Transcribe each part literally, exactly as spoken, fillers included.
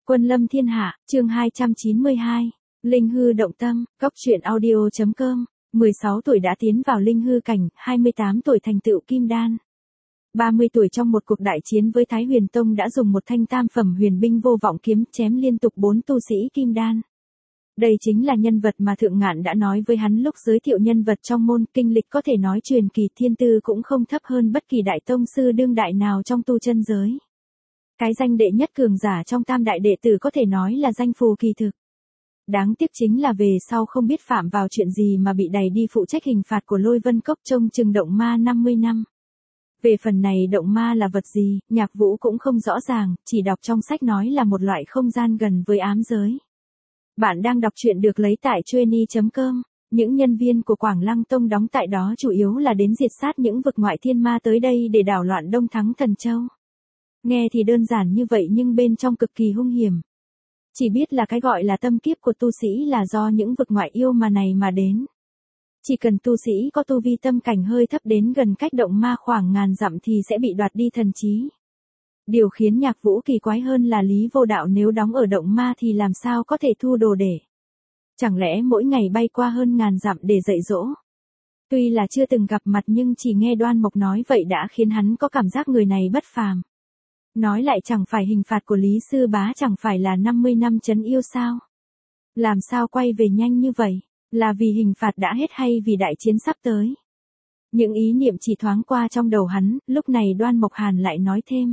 Quân lâm thiên hạ, chương hai trăm chín mươi hai. Linh hư động tâm, cốc truyện audio.com. mười sáu tuổi đã tiến vào linh hư cảnh, hai mươi tám tuổi thành tựu kim đan. ba mươi tuổi trong một cuộc đại chiến với Thái Huyền Tông đã dùng một thanh tam phẩm huyền binh vô vọng kiếm chém liên tục bốn tu sĩ kim đan. Đây chính là nhân vật mà Thượng Ngạn đã nói với hắn lúc giới thiệu nhân vật trong môn, kinh lịch có thể nói truyền kỳ, thiên tư cũng không thấp hơn bất kỳ đại tông sư đương đại nào trong tu chân giới. Cái danh đệ nhất cường giả trong tam đại đệ tử có thể nói là danh phù kỳ thực. Đáng tiếc chính là về sau không biết phạm vào chuyện gì mà bị đày đi phụ trách hình phạt của Lôi Vân Cốc trông chừng động ma năm mươi năm. Về phần này động ma là vật gì, Nhạc Vũ cũng không rõ ràng, chỉ đọc trong sách nói là một loại không gian gần với ám giới. Bạn đang đọc truyện được lấy tại chueny chấm com. Những nhân viên của Quảng Lăng Tông đóng tại đó chủ yếu là đến diệt sát những vực ngoại thiên ma tới đây để đảo loạn Đông Thắng Thần Châu. Nghe thì đơn giản như vậy nhưng bên trong cực kỳ hung hiểm. Chỉ biết là cái gọi là tâm kiếp của tu sĩ là do những vực ngoại yêu mà này mà đến. Chỉ cần tu sĩ có tu vi tâm cảnh hơi thấp đến gần cách động ma khoảng ngàn dặm thì sẽ bị đoạt đi thần trí. Điều khiến Nhạc Vũ kỳ quái hơn là Lý Vô Đạo nếu đóng ở động ma thì làm sao có thể thu đồ để. Chẳng lẽ mỗi ngày bay qua hơn ngàn dặm để dạy dỗ. Tuy là chưa từng gặp mặt nhưng chỉ nghe Đoan Mộc nói vậy đã khiến hắn có cảm giác người này bất phàm. Nói lại chẳng phải hình phạt của Lý Sư Bá chẳng phải là năm mươi năm trấn yêu sao? Làm sao quay về nhanh như vậy? Là vì hình phạt đã hết hay vì đại chiến sắp tới? Những ý niệm chỉ thoáng qua trong đầu hắn, lúc này Đoan Mộc Hàn lại nói thêm.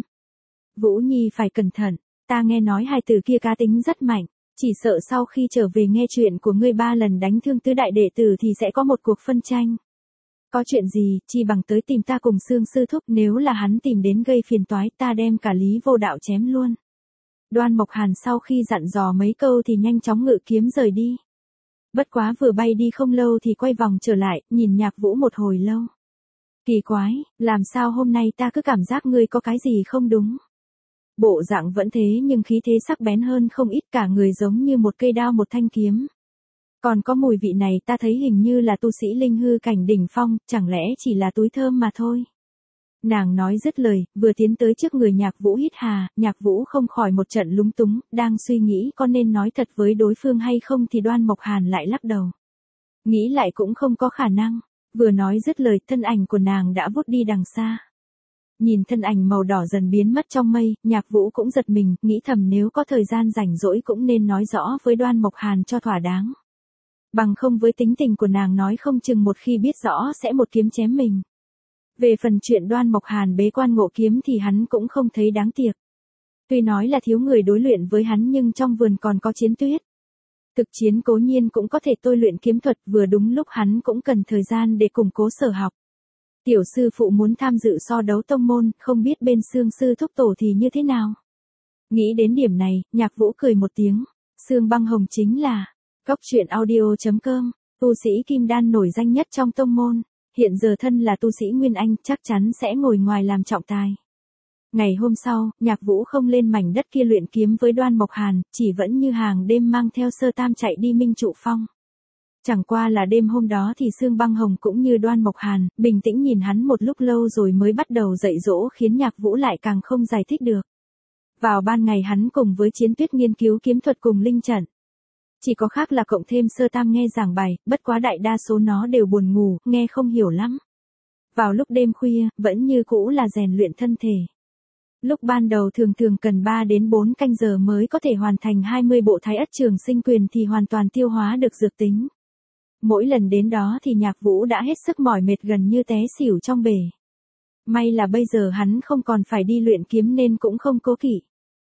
Vũ Nhi phải cẩn thận, ta nghe nói hai từ kia cá tính rất mạnh, chỉ sợ sau khi trở về nghe chuyện của ngươi ba lần đánh thương tứ đại đệ tử thì sẽ có một cuộc phân tranh. Có chuyện gì, chi bằng tới tìm ta cùng Sương sư thúc, nếu là hắn tìm đến gây phiền toái ta đem cả Lý Vô Đạo chém luôn. Đoan Mộc Hàn sau khi dặn dò mấy câu thì nhanh chóng ngự kiếm rời đi. Bất quá vừa bay đi không lâu thì quay vòng trở lại, nhìn Nhạc Vũ một hồi lâu. Kỳ quái, làm sao hôm nay ta cứ cảm giác ngươi có cái gì không đúng. Bộ dạng vẫn thế nhưng khí thế sắc bén hơn không ít, cả người giống như một cây đao một thanh kiếm. Còn có mùi vị này ta thấy hình như là tu sĩ linh hư cảnh đỉnh phong, chẳng lẽ chỉ là túi thơm mà thôi. Nàng nói dứt lời, vừa tiến tới trước người Nhạc Vũ hít hà, Nhạc Vũ không khỏi một trận lúng túng, đang suy nghĩ có nên nói thật với đối phương hay không thì Đoan Mộc Hàn lại lắc đầu. Nghĩ lại cũng không có khả năng, vừa nói dứt lời thân ảnh của nàng đã vút đi đằng xa. Nhìn thân ảnh màu đỏ dần biến mất trong mây, Nhạc Vũ cũng giật mình, nghĩ thầm nếu có thời gian rảnh rỗi cũng nên nói rõ với Đoan Mộc Hàn cho thỏa đáng. Bằng không với tính tình của nàng nói không chừng một khi biết rõ sẽ một kiếm chém mình. Về phần chuyện Đoan Mộc Hàn bế quan ngộ kiếm thì hắn cũng không thấy đáng tiếc. Tuy nói là thiếu người đối luyện với hắn nhưng trong vườn còn có chiến tuyết. Thực chiến cố nhiên cũng có thể tôi luyện kiếm thuật, vừa đúng lúc hắn cũng cần thời gian để củng cố sở học. Tiểu sư phụ muốn tham dự so đấu tông môn, không biết bên Sương sư thúc tổ thì như thế nào. Nghĩ đến điểm này, Nhạc Vũ cười một tiếng. Sương Băng Hồng chính là cốc truyện audio.com, tu sĩ kim đan nổi danh nhất trong tông môn, hiện giờ thân là tu sĩ Nguyên Anh chắc chắn sẽ ngồi ngoài làm trọng tài. Ngày hôm sau, Nhạc Vũ không lên mảnh đất kia luyện kiếm với Đoan Mộc Hàn, chỉ vẫn như hàng đêm mang theo Sơ Tam chạy đi Minh Trụ Phong. Chẳng qua là đêm hôm đó thì Sương Băng Hồng cũng như Đoan Mộc Hàn, bình tĩnh nhìn hắn một lúc lâu rồi mới bắt đầu dạy dỗ khiến Nhạc Vũ lại càng không giải thích được. Vào ban ngày hắn cùng với Chiến Tuyết nghiên cứu kiếm thuật cùng linh trận. Chỉ có khác là cộng thêm Sơ Tam nghe giảng bài, bất quá đại đa số nó đều buồn ngủ, nghe không hiểu lắm. Vào lúc đêm khuya, vẫn như cũ là rèn luyện thân thể. Lúc ban đầu thường thường cần ba đến bốn canh giờ mới có thể hoàn thành hai mươi bộ Thái Ất Trường Sinh Quyền thì hoàn toàn tiêu hóa được dược tính. Mỗi lần đến đó thì Nhạc Vũ đã hết sức mỏi mệt gần như té xỉu trong bể. May là bây giờ hắn không còn phải đi luyện kiếm nên cũng không cố kỵ.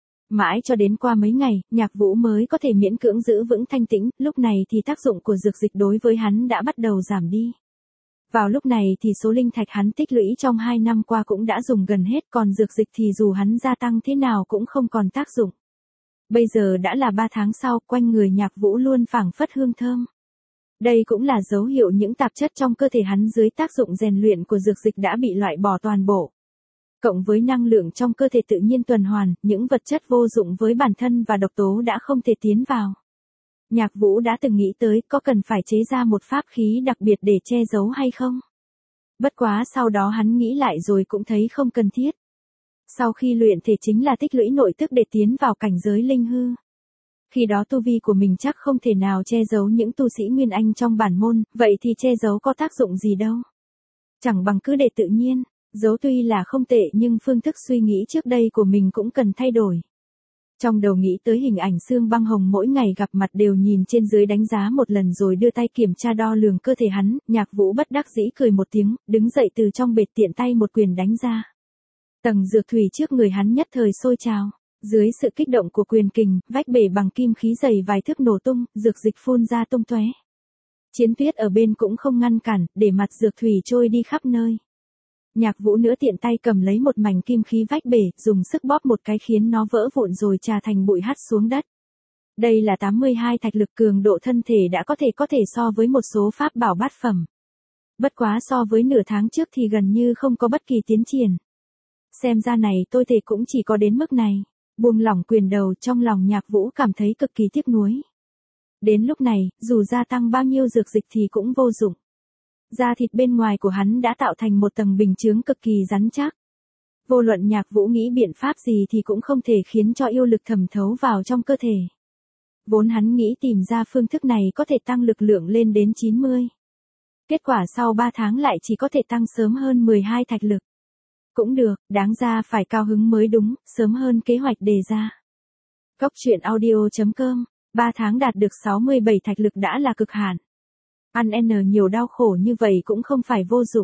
Mãi cho đến qua mấy ngày, Nhạc Vũ mới có thể miễn cưỡng giữ vững thanh tĩnh, lúc này thì tác dụng của dược dịch đối với hắn đã bắt đầu giảm đi. Vào lúc này thì số linh thạch hắn tích lũy trong hai năm qua cũng đã dùng gần hết, còn dược dịch thì dù hắn gia tăng thế nào cũng không còn tác dụng. Bây giờ đã là ba tháng sau, quanh người Nhạc Vũ luôn phảng phất hương thơm. Đây cũng là dấu hiệu những tạp chất trong cơ thể hắn dưới tác dụng rèn luyện của dược dịch đã bị loại bỏ toàn bộ. Cộng với năng lượng trong cơ thể tự nhiên tuần hoàn, những vật chất vô dụng với bản thân và độc tố đã không thể tiến vào. Nhạc Vũ đã từng nghĩ tới có cần phải chế ra một pháp khí đặc biệt để che giấu hay không? Bất quá sau đó hắn nghĩ lại rồi cũng thấy không cần thiết. Sau khi luyện thể chính là tích lũy nội tức để tiến vào cảnh giới linh hư. Khi đó tu vi của mình chắc không thể nào che giấu những tu sĩ Nguyên Anh trong bản môn, vậy thì che giấu có tác dụng gì đâu. Chẳng bằng cứ để tự nhiên, giấu tuy là không tệ nhưng phương thức suy nghĩ trước đây của mình cũng cần thay đổi. Trong đầu nghĩ tới hình ảnh Sương Băng Hồng mỗi ngày gặp mặt đều nhìn trên dưới đánh giá một lần rồi đưa tay kiểm tra đo lường cơ thể hắn, Nhạc Vũ bất đắc dĩ cười một tiếng, đứng dậy từ trong bệt tiện tay một quyền đánh ra. Tầng dược thủy trước người hắn nhất thời sôi trào. Dưới sự kích động của quyền kình, vách bể bằng kim khí dày vài thước nổ tung, dược dịch phun ra tung tóe. Chiến tuyết ở bên cũng không ngăn cản, để mặt dược thủy trôi đi khắp nơi. Nhạc Vũ nữa tiện tay cầm lấy một mảnh kim khí vách bể, dùng sức bóp một cái khiến nó vỡ vụn rồi trà thành bụi hắt xuống đất. Đây là tám mươi hai thạch lực, cường độ thân thể đã có thể có thể so với một số pháp bảo bát phẩm. Bất quá so với nửa tháng trước thì gần như không có bất kỳ tiến triển. Xem ra này tôi thể cũng chỉ có đến mức này. Buông lỏng quyền đầu, trong lòng Nhạc Vũ cảm thấy cực kỳ tiếc nuối. Đến lúc này, dù gia tăng bao nhiêu dược dịch thì cũng vô dụng. Da thịt bên ngoài của hắn đã tạo thành một tầng bình chướng cực kỳ rắn chắc. Vô luận Nhạc Vũ nghĩ biện pháp gì thì cũng không thể khiến cho yêu lực thẩm thấu vào trong cơ thể. Vốn hắn nghĩ tìm ra phương thức này có thể tăng lực lượng lên đến chín mươi. Kết quả sau ba tháng lại chỉ có thể tăng sớm hơn mười hai thạch lực. Cũng được, đáng ra phải cao hứng mới đúng, sớm hơn kế hoạch đề ra. Cốc truyện audio chấm com, ba tháng đạt được sáu mươi bảy thạch lực đã là cực hạn. Ăn n nhiều đau khổ như vậy cũng không phải vô dụng.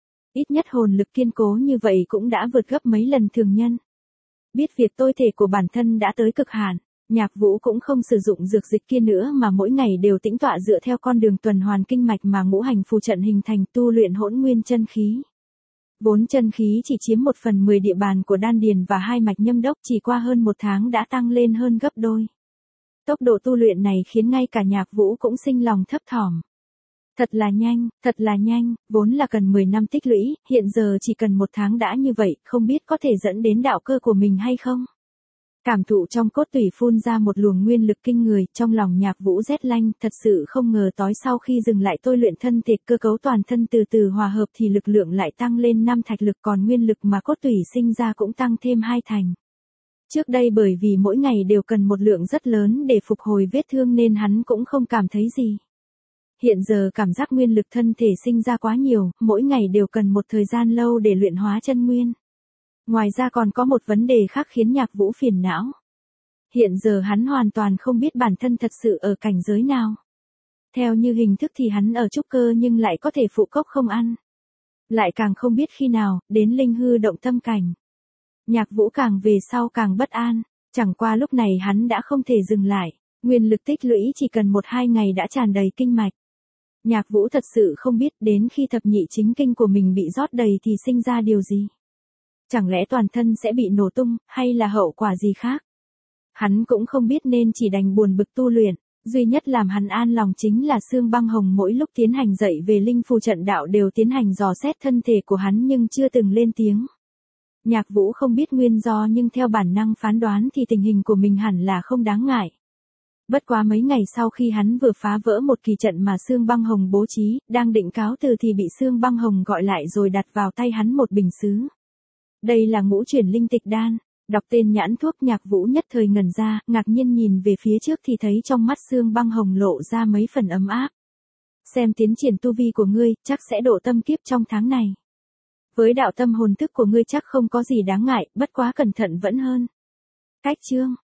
Ít nhất hồn lực kiên cố như vậy cũng đã vượt gấp mấy lần thường nhân. Biết việc tôi thể của bản thân đã tới cực hạn, Nhạc Vũ cũng không sử dụng dược dịch kia nữa mà mỗi ngày đều tĩnh tọa dựa theo con đường tuần hoàn kinh mạch mà ngũ hành phù trận hình thành, tu luyện hỗn nguyên chân khí. Vốn chân khí chỉ chiếm một phần mười địa bàn của đan điền và hai mạch nhâm đốc, chỉ qua hơn một tháng đã tăng lên hơn gấp đôi. Tốc độ tu luyện này khiến ngay cả Nhạc Vũ cũng sinh lòng thấp thỏm. Thật là nhanh, thật là nhanh, vốn là cần mười năm tích lũy, hiện giờ chỉ cần một tháng đã như vậy, không biết có thể dẫn đến đạo cơ của mình hay không. Cảm thụ trong cốt tủy phun ra một luồng nguyên lực kinh người, trong lòng Nhạc Vũ rét lanh, thật sự không ngờ tối sau khi dừng lại tôi luyện thân thể, cơ cấu toàn thân từ từ hòa hợp thì lực lượng lại tăng lên năm thạch lực, còn nguyên lực mà cốt tủy sinh ra cũng tăng thêm hai thành. Trước đây bởi vì mỗi ngày đều cần một lượng rất lớn để phục hồi vết thương nên hắn cũng không cảm thấy gì. Hiện giờ cảm giác nguyên lực thân thể sinh ra quá nhiều, mỗi ngày đều cần một thời gian lâu để luyện hóa chân nguyên. Ngoài ra còn có một vấn đề khác khiến Nhạc Vũ phiền não. Hiện giờ hắn hoàn toàn không biết bản thân thật sự ở cảnh giới nào. Theo như hình thức thì hắn ở trúc cơ nhưng lại có thể phụ cốc không ăn. Lại càng không biết khi nào, đến linh hư động tâm cảnh. Nhạc Vũ càng về sau càng bất an, chẳng qua lúc này hắn đã không thể dừng lại, nguyên lực tích lũy chỉ cần một hai ngày đã tràn đầy kinh mạch. Nhạc Vũ thật sự không biết đến khi thập nhị chính kinh của mình bị rót đầy thì sinh ra điều gì. Chẳng lẽ toàn thân sẽ bị nổ tung, hay là hậu quả gì khác? Hắn cũng không biết nên chỉ đành buồn bực tu luyện, duy nhất làm hắn an lòng chính là Sương Băng Hồng mỗi lúc tiến hành dạy về linh phù trận đạo đều tiến hành dò xét thân thể của hắn nhưng chưa từng lên tiếng. Nhạc Vũ không biết nguyên do nhưng theo bản năng phán đoán thì tình hình của mình hẳn là không đáng ngại. Bất quá mấy ngày sau khi hắn vừa phá vỡ một kỳ trận mà Sương Băng Hồng bố trí, đang định cáo từ thì bị Sương Băng Hồng gọi lại rồi đặt vào tay hắn một bình sứ. Đây là ngũ chuyển linh tịch đan. Đọc tên nhãn thuốc, Nhạc Vũ nhất thời ngẩn ra, ngạc nhiên nhìn về phía trước thì thấy trong mắt Sương Băng Hồng lộ ra mấy phần ấm áp. Xem tiến triển tu vi của ngươi, chắc sẽ độ tâm kiếp trong tháng này. Với đạo tâm hồn thức của ngươi chắc không có gì đáng ngại, bất quá cẩn thận vẫn hơn. Cách chương